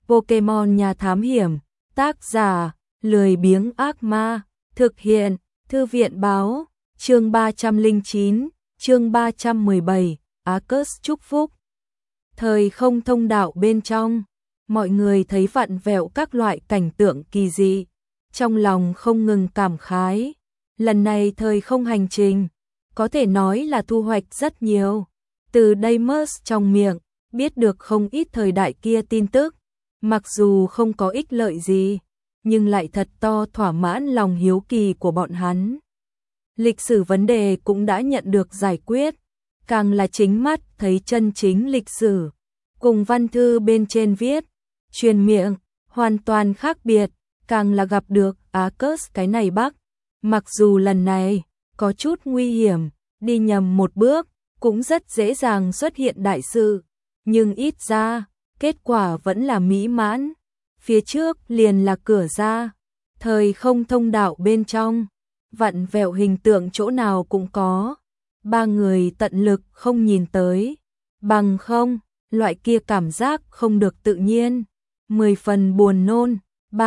Pokemon nhà thám hiểm, tác giả, lười biếng ác ma, thực hiện, thư viện báo, chương 309, chương 317, Arceus chúc phúc. Thời không thông đạo bên trong, mọi người thấy vặn vẹo các loại cảnh tượng kỳ dị, trong lòng không ngừng cảm khái. Lần này thời không hành trình, có thể nói là thu hoạch rất nhiều. Từ Deimos trong miệng, biết được không ít thời đại kia tin tức, mặc dù không có ích lợi gì, nhưng lại thật to thỏa mãn lòng hiếu kỳ của bọn hắn. Lịch sử vấn đề cũng đã nhận được giải quyết, càng là chính mắt thấy chân chính lịch sử, cùng văn thư bên trên viết, truyền miệng, hoàn toàn khác biệt, càng là gặp được Arceus cái này bắc. Mặc dù lần này có chút nguy hiểm, đi nhầm một bước, cũng rất dễ dàng xuất hiện đại sự, nhưng ít ra, kết quả vẫn là mỹ mãn. Phía trước liền là cửa ra, thời không thông đạo bên trong, vặn vẹo hình tượng chỗ nào cũng có. Ba người tận lực không nhìn tới, bằng không, loại kia cảm giác không được tự nhiên, 10 phần buồn nôn.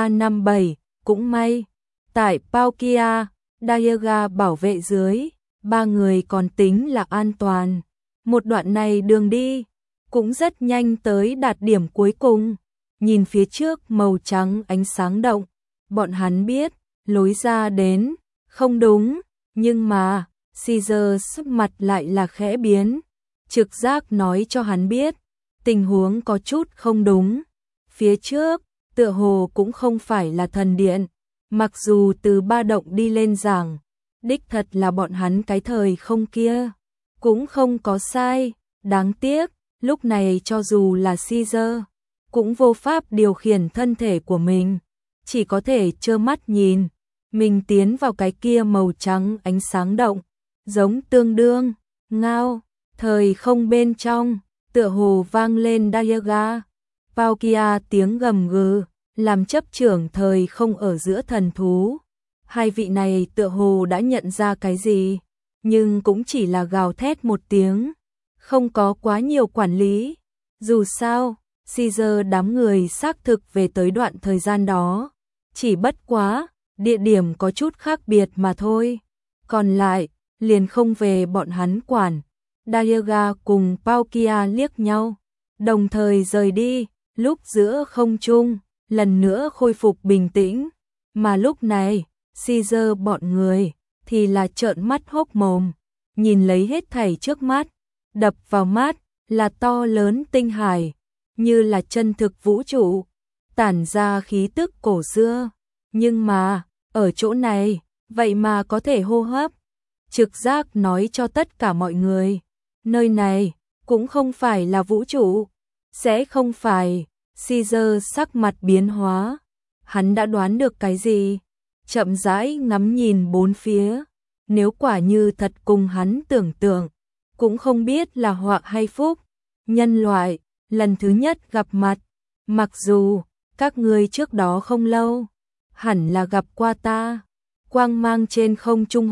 357, cũng may, tại Palkia, Dialga bảo vệ dưới, ba người còn tính là an toàn. Một đoạn này đường đi, cũng rất nhanh tới đạt điểm cuối cùng. Nhìn phía trước màu trắng ánh sáng động, bọn hắn biết, lối ra đến, không đúng, nhưng mà, Caesar sắc mặt lại là khẽ biến. Trực giác nói cho hắn biết, tình huống có chút không đúng. Phía trước, tựa hồ cũng không phải là thần điện, mặc dù từ ba động đi lên giảng, đích thật là bọn hắn cái thời không kia, cũng không có sai, đáng tiếc, lúc này cho dù là Caesar, cũng vô pháp điều khiển thân thể của mình, chỉ có thể trơ mắt nhìn, mình tiến vào cái kia màu trắng ánh sáng động, giống tương đương, ngao, thời không bên trong, tựa hồ vang lên Dialga. Palkia tiếng gầm gừ, làm chấp trưởng thời không ở giữa thần thú. Hai vị này tựa hồ đã nhận ra cái gì, nhưng cũng chỉ là gào thét một tiếng, không có quá nhiều quản lý. Dù sao, Caesar đám người xác thực về tới đoạn thời gian đó, chỉ bất quá, địa điểm có chút khác biệt mà thôi. Còn lại, liền không về bọn hắn quản. Dialga cùng Palkia liếc nhau, đồng thời rời đi. Lúc giữa không trung, lần nữa khôi phục bình tĩnh, mà lúc này, Caesar bọn người, thì là trợn mắt hốc mồm, nhìn lấy hết thảy trước mắt, đập vào mắt, là to lớn tinh hải, như là chân thực vũ trụ, tản ra khí tức cổ xưa, nhưng mà, ở chỗ này, vậy mà có thể hô hấp, trực giác nói cho tất cả mọi người, nơi này, cũng không phải là vũ trụ. Sẽ không phải. Caesar sắc mặt biến hóa, hắn đã đoán được cái gì, chậm rãi ngắm nhìn bốn phía, nếu quả như thật cùng hắn tưởng tượng, cũng không biết là họa hay phúc. Nhân loại, lần thứ nhất gặp mặt, mặc dù các ngươi trước đó không lâu, hẳn là gặp qua ta, quang mang trên không trung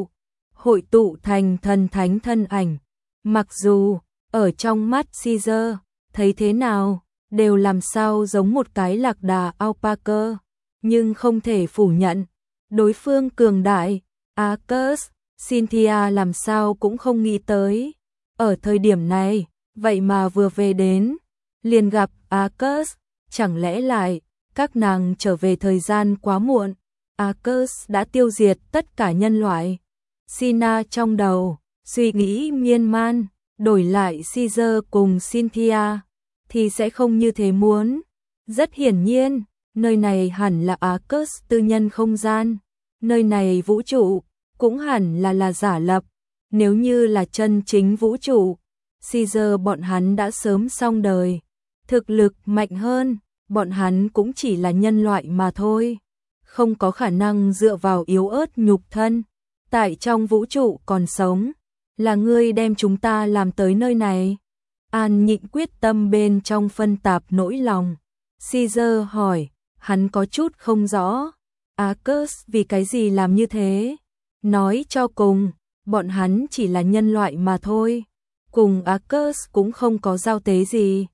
hội tụ thành thần thánh thân ảnh, mặc dù ở trong mắt Caesar, thấy thế nào, đều làm sao giống một cái lạc đà alpaca, nhưng không thể phủ nhận, đối phương cường đại, Arceus, Cynthia làm sao cũng không nghĩ tới. Ở thời điểm này, vậy mà vừa về đến, liền gặp Arceus, chẳng lẽ lại, các nàng trở về thời gian quá muộn, Arceus đã tiêu diệt tất cả nhân loại. Sina trong đầu, suy nghĩ miên man, đổi lại Caesar cùng Cynthia, thì sẽ không như thế muốn. Rất hiển nhiên, nơi này hẳn là Arceus tư nhân không gian, nơi này vũ trụ, cũng hẳn là giả lập. Nếu như là chân chính vũ trụ, Caesar bọn hắn đã sớm xong đời. Thực lực mạnh hơn, bọn hắn cũng chỉ là nhân loại mà thôi. Không có khả năng dựa vào yếu ớt nhục thân, tại trong vũ trụ còn sống. Là ngươi đem chúng ta làm tới nơi này. An Nhịn quyết tâm bên trong phân tạp nỗi lòng. Caesar hỏi, hắn có chút không rõ. Arceus vì cái gì làm như thế? Nói cho cùng, bọn hắn chỉ là nhân loại mà thôi. Cùng Arceus cũng không có giao tế gì.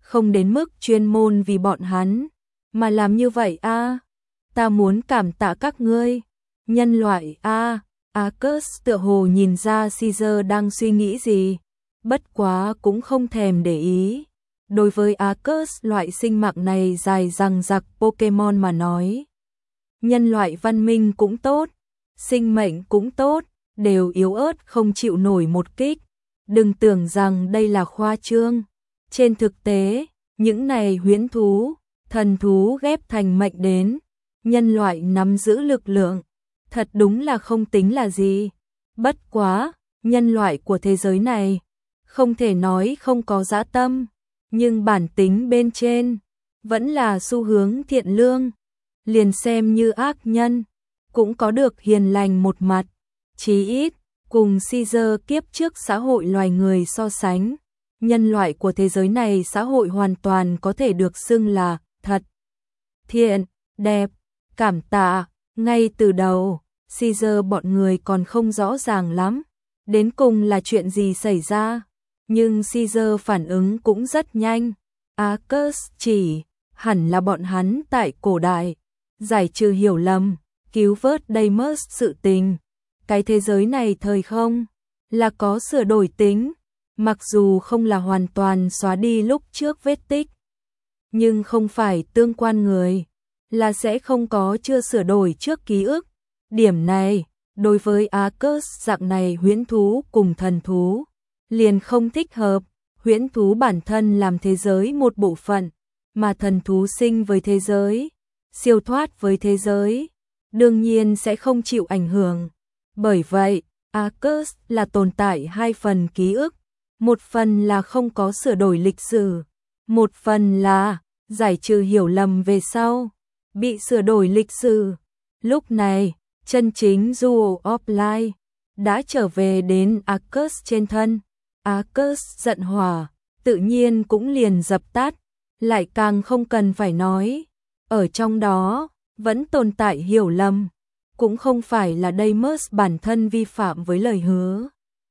không đến mức chuyên môn vì bọn hắn mà làm như vậy a. Ta muốn cảm tạ các ngươi, nhân loại a. Arcus tựa hồ nhìn ra Caesar đang suy nghĩ gì, bất quá cũng không thèm để ý. Đối với Arcus, loại sinh mạng này dài dằng dặc Pokemon mà nói, nhân loại văn minh cũng tốt, sinh mệnh cũng tốt, đều yếu ớt không chịu nổi một kích. Đừng tưởng rằng đây là khoa trương. Trên thực tế, những này huyễn thú, thần thú ghép thành mệnh đến, nhân loại nắm giữ lực lượng, thật đúng là không tính là gì. Bất quá, nhân loại của thế giới này, không thể nói không có dã tâm, nhưng bản tính bên trên, vẫn là xu hướng thiện lương. Liền xem như ác nhân, cũng có được hiền lành một mặt, chí ít, cùng Caesar kiếp trước xã hội loài người so sánh. Nhân loại của thế giới này xã hội hoàn toàn có thể được xưng là thật, thiện, đẹp, cảm tạ. Ngay từ đầu, Caesar bọn người còn không rõ ràng lắm, đến cùng là chuyện gì xảy ra. Nhưng Caesar phản ứng cũng rất nhanh. Arcus chỉ, hẳn là bọn hắn tại cổ đại, giải trừ hiểu lầm, cứu vớt Deimos sự tình. Cái thế giới này thời không, là có sửa đổi tính. Mặc dù không là hoàn toàn xóa đi lúc trước vết tích, nhưng không phải tương quan người, là sẽ không có chưa sửa đổi trước ký ức. Điểm này, đối với Arcus dạng này huyễn thú cùng thần thú, liền không thích hợp. Huyễn thú bản thân làm thế giới một bộ phận, mà thần thú sinh với thế giới, siêu thoát với thế giới, đương nhiên sẽ không chịu ảnh hưởng. Bởi vậy, Arcus là tồn tại hai phần ký ức. Một phần là không có sửa đổi lịch sử, một phần là giải trừ hiểu lầm về sau, bị sửa đổi lịch sử. Lúc này, chân chính Jewel of Light đã trở về đến Arcus trên thân. Arcus giận hỏa, tự nhiên cũng liền dập tắt, lại càng không cần phải nói. Ở trong đó, vẫn tồn tại hiểu lầm, cũng không phải là Deimos bản thân vi phạm với lời hứa,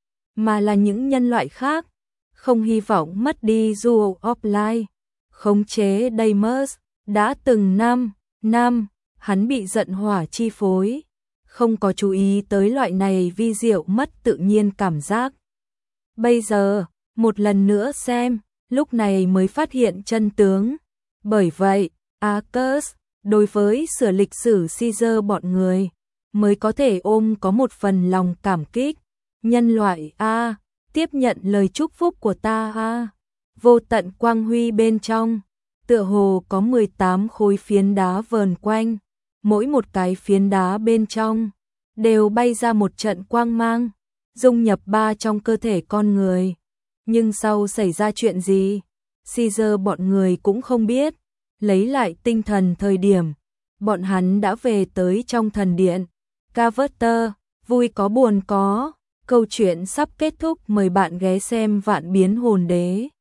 mà là những nhân loại khác, không hy vọng mất đi Jewel of Light, khống chế Deimos. Đã từng năm, hắn bị giận hỏa chi phối, không có chú ý tới loại này vi diệu mất tự nhiên cảm giác. Bây giờ, một lần nữa xem, lúc này mới phát hiện chân tướng. Bởi vậy, Arcus, đối với sửa lịch sử Caesar bọn người, mới có thể ôm có một phần lòng cảm kích. Nhân loại a, tiếp nhận lời chúc phúc của ta a. Vô tận quang huy bên trong, tựa hồ có 18 khối phiến đá vờn quanh, mỗi một cái phiến đá bên trong đều bay ra một trận quang mang, dung nhập trong cơ thể con người. Nhưng sau xảy ra chuyện gì, Caesar bọn người cũng không biết. Lấy lại tinh thần thời điểm, bọn hắn đã về tới trong thần điện. Carver, vui có buồn có, câu chuyện sắp kết thúc, mời bạn ghé xem Vạn Biến Hồn Đế.